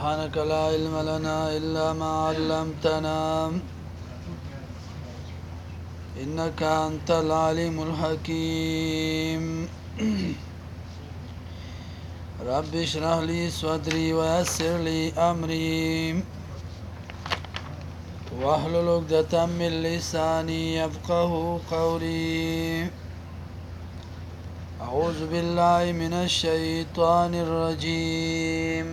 سبحانك لا علم لنا إلا ما علمتنا إنك أنت العليم الحكيم رب اشرح لي صدري ويسر لي أمري واحلل عقدة من لساني يفقه قولي أعوذ بالله من الشيطان الرجيم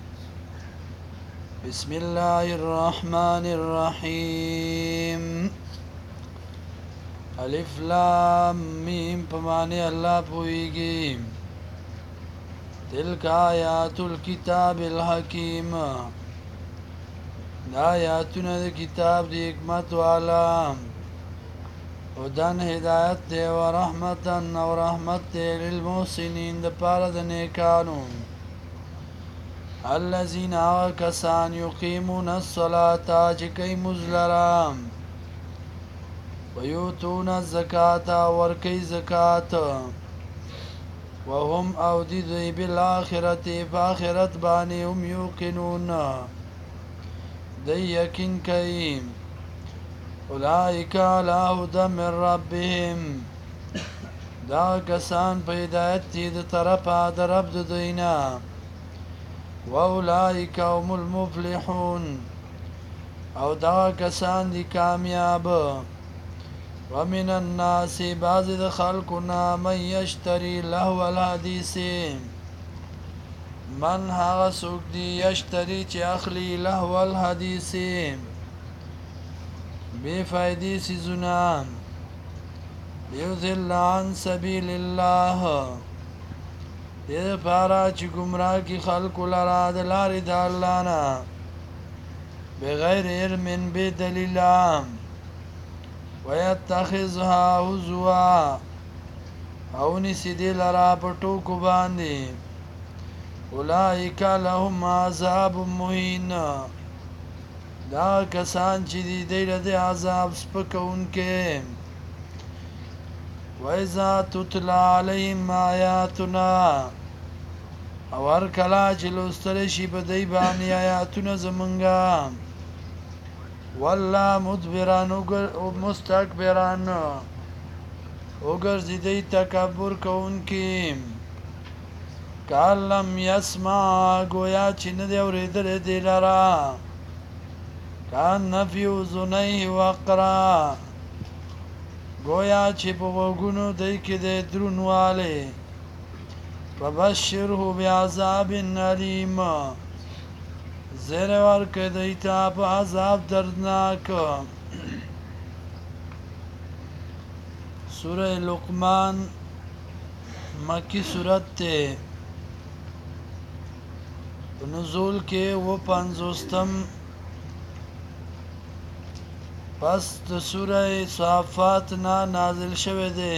بسم الله الرحمن الرحيم الف لام میم پمانی الله پویږي تلک آیات الكتاب الحکیم دا آیاتونه د کتاب د حکمت والا هدن هدایت دی و رحمتن او رحمت دی للمحسنین د پاره د نیکانو الذين كسان يقيمون الصلاة چې کوي مزلرام ويؤتون الزکاة ورکی زکات وهم او دی بالآخرت فآخرت بانی هم یوقنون دی یقین کئی اولئک علی هدى من ربهم دا کسان په هدایت دي د طرفه د رب د دینا واولئک هم المفلحون او دا کسان دي کامیاب ومن الناس بعض د خلقنا من یشتری لهو الحدیث من هغه څوک دی یشتری چې اخلي لهو الحدیث بے فائدې سيزونه یذل عن سبیل الله دې لپاره چې گمراه کی خلق لرا د لارې د الله نه بغیر علم بدلیل ويتخذها هزوا او نسیدی لرا پټوکو باندې اولئک لهم عذاب مهین دا کسان چې دی د عذاب سپکونکې وَإِذَا تُتْلَى عَلَيْهِمْ آيَاتُنَا او هر کله چې لوستل شي په دی باندې آیاتونه زمونږه والله مدبران او مستكبران وګرځي دی تکبر کوونکی کالم یسمع گویا چې نه دی اورېدل دی لرا کان نفی اذنیه وقرا گویا چې په وګونو دی کې د درنواله فبشره بعذاب علیم زیر ورکه دیتا په عذاب دردناک سوره لقمان مکی سورت ته نزول کې و 50 پس د سوره صافات نازل شوه دی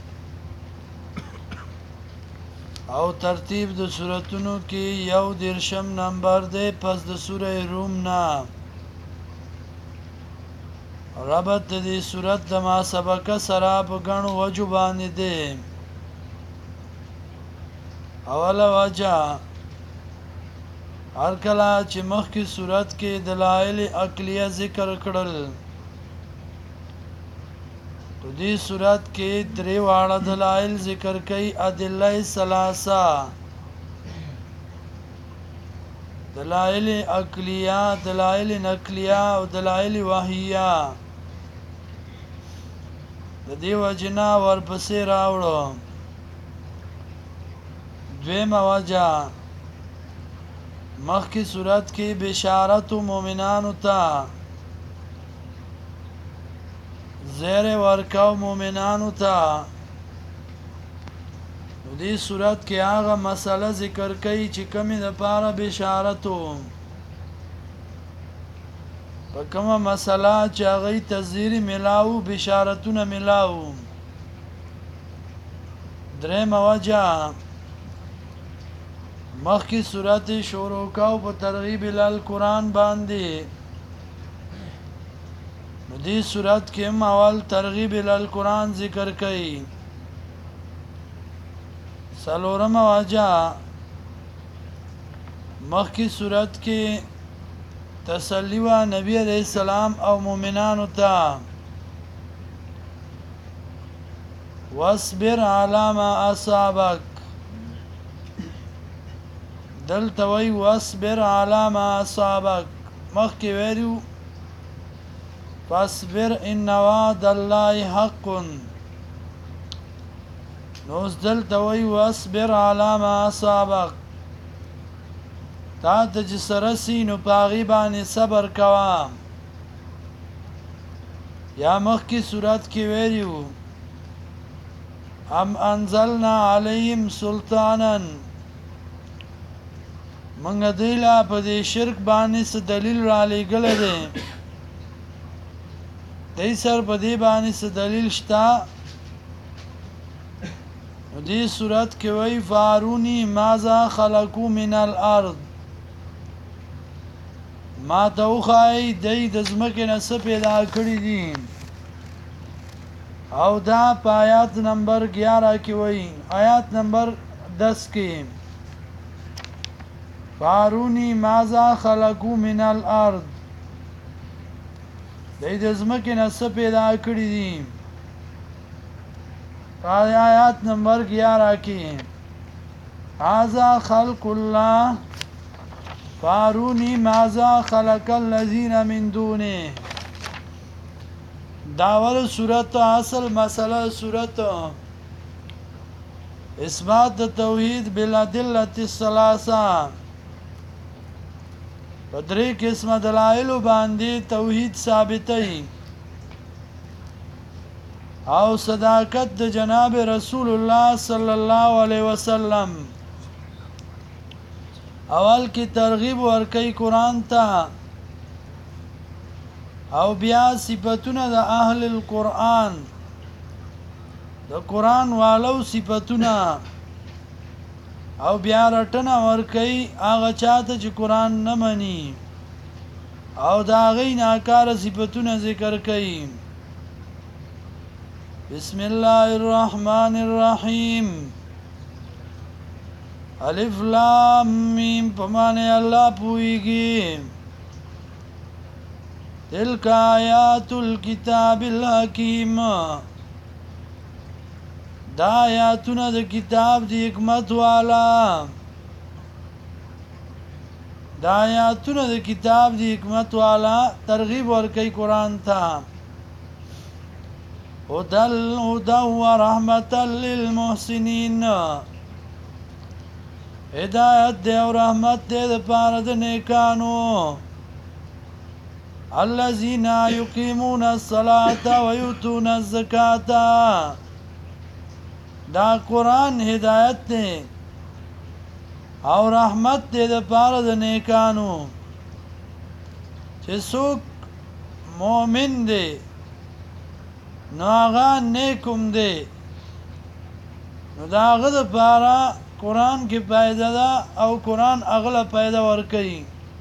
او ترتیب د سوراتونو کې یو درشم نمبر دی پس د سوره روم نه ربط د دې سورات د ما سبق سره په غنو وجو باندې دی اوله وجه هر کله چې مخکې سورات کې دلایل عقلیه ذکر کړل په دې صورت کې درې واړه دلایل ذکر کړي ادله ثلاثه دلایل عقلیه دلایل نقلیه او دلایل وحیه د دې وجنا ورپسې راوړو دویمه وجه مخکې صورت کې بشارت مومنانو ته زیر ورکاو مومنانو ته نو دې صورت کې هغه مسله ذکر کوي چې کمی د پاره بشارتو په کومه مسله چې هغه تذیر ملاو بشارتونه ملاو درېمه وجه مخکې صورت شروع کاو په ترغیب القرآن باندې دې صورت کې اول ترغیب القرآن ذکر کړي سلورم وجه مخکی صورت کې تسلی وا نبی علیہ السلام او مومنانو ته واصبر على ما اصابك دلته وی واصبر على ما اصابك مخکی ویلو فاصبر ان وعد الله حق نو دلته وی واصبر على ما اصابك تا د جسرسی نو پاغي باندې صبر کوا یا مخکی صورت کې ویلو ام انزلنا عليهم سلطانا منګه دیلا په دې شرک باندې څه دلیل را لېګل دي دې سر په دې باندې څه دلیل شتا دې صورت کې وی فارونی ماذا خلقوا من الارض ما توخای دې د زمکه نه څه پیدا کړی دي او دا آیات نمبر 11 کې وای آیات نمبر 10 کې فارونی ماذا خلقوا من الارض دې د زمکه نه څه پیدا کړی دي آیات نمبر 11 کې هذا خلق الله فارونی ماذا خلق الذين من دونه داول صورت اصل مسئله صورت اثبات توحید بالادله الثلاثه پدری قسم دلائل باندې توحید ثابتای او صداقت د جناب رسول الله صلی الله علیه وسلم اول کی ترغیب ورکی قرآن ته او بیا صفاتونه د اهل القرآن د قرآن والو صفاتونه او بیا رټنه ورکی هغه چاته چې قرآن نه مني او دا غي ناکاره صفاتونه ذکر کوي بسم الله الرحمن الرحیم الف لام میم پمانه الله پویږي تلک آیات الكتاب الحکیم دا آیاتونه د کتاب د حکمت والا دا آیاتونه د کتاب د حکمت والا ترغیب ورکي قرآن ته هدى ورحمة للمحسنين هدایت دی او رحمت دی د پاره د نیکانو الذين يقيمون الصلاة ويؤتون الزكاة دا قرآن هدایت دی او رحمت دی د پاره د نیکانو چې څوک مؤمن دی نو هغه نیکم دی نو دا هغه د پاره قرآن کې پیدا ده او قرآن اغله پیدا ورکړي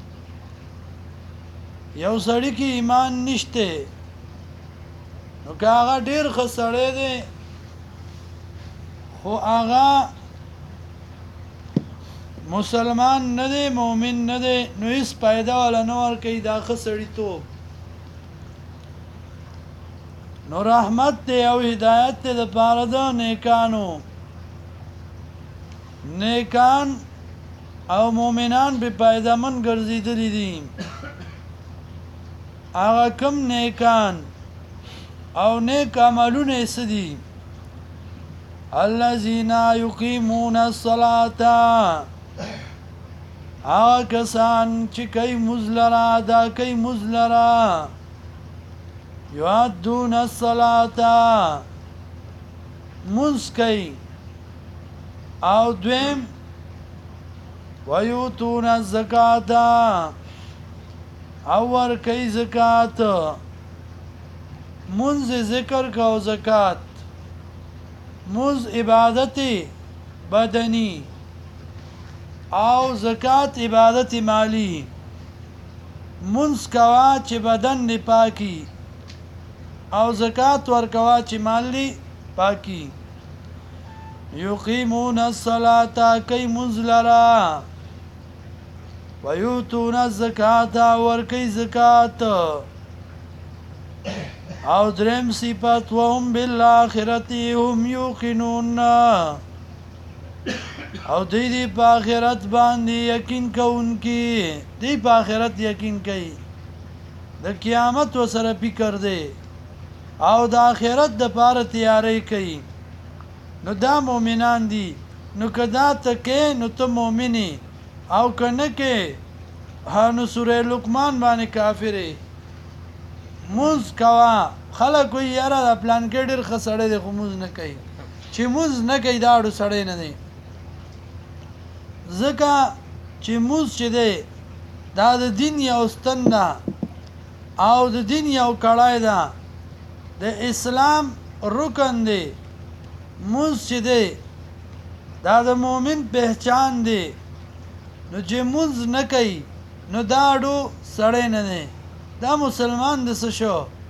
یو سړی کې ایمان نشته نو که هغه ډیر خسړی دی خو هغه مسلمان نه دی مؤمن نه دی نو هیڅ پیدا ولا نه ورکړي دا خسړی توب نو رحمت دی او هدایت دی د پاره د نیکانو نیکان او مومنان به پایدامن ګرځیدلی دي هغه کم نیکان او نیک عملونه سدي الذين يقيمون الصلاة هغه کسان چې کوي مزلرا دا کوي مزلرا يؤدون الصلاة مسكي او دویم ويؤتون الزکات او ورکي زکات منز ذکر کا زکات منز عبادت بدنی او زکات عبادت مالی منز کوا چې بدن نه پاکي او زکات ورکوا چې مالی پاکي يقيمون الصلاة كي مزلرا ویوتون الزکات ورکی زکات او درم صفت وهم بالآخرت هم یوقنون او دی په آخرت باندې یقین کوونکی دی په آخرت یقین کوي د قیامت وسره فکر دی او د آخرت د پاره تیاری کوي نو دا مؤمنان دي نو کدا ته نو ته مؤمنی او کنه کې نو سوره لقمان باندې کافرې موز کوا خلک وی یاره د پلان کې ډېر خسړې د موز نه کوي چې موز نه کوي دا اړو سړې نه دی ځکه چې موز چې دی دا د دین یو ستن ده او د دین یو کړای ده د اسلام رکن دی موز چې دی دا د مؤمن پہچان دی نو چې موز نه کوي نو دا اړو سړې نه دی دا مسلمان د څه شو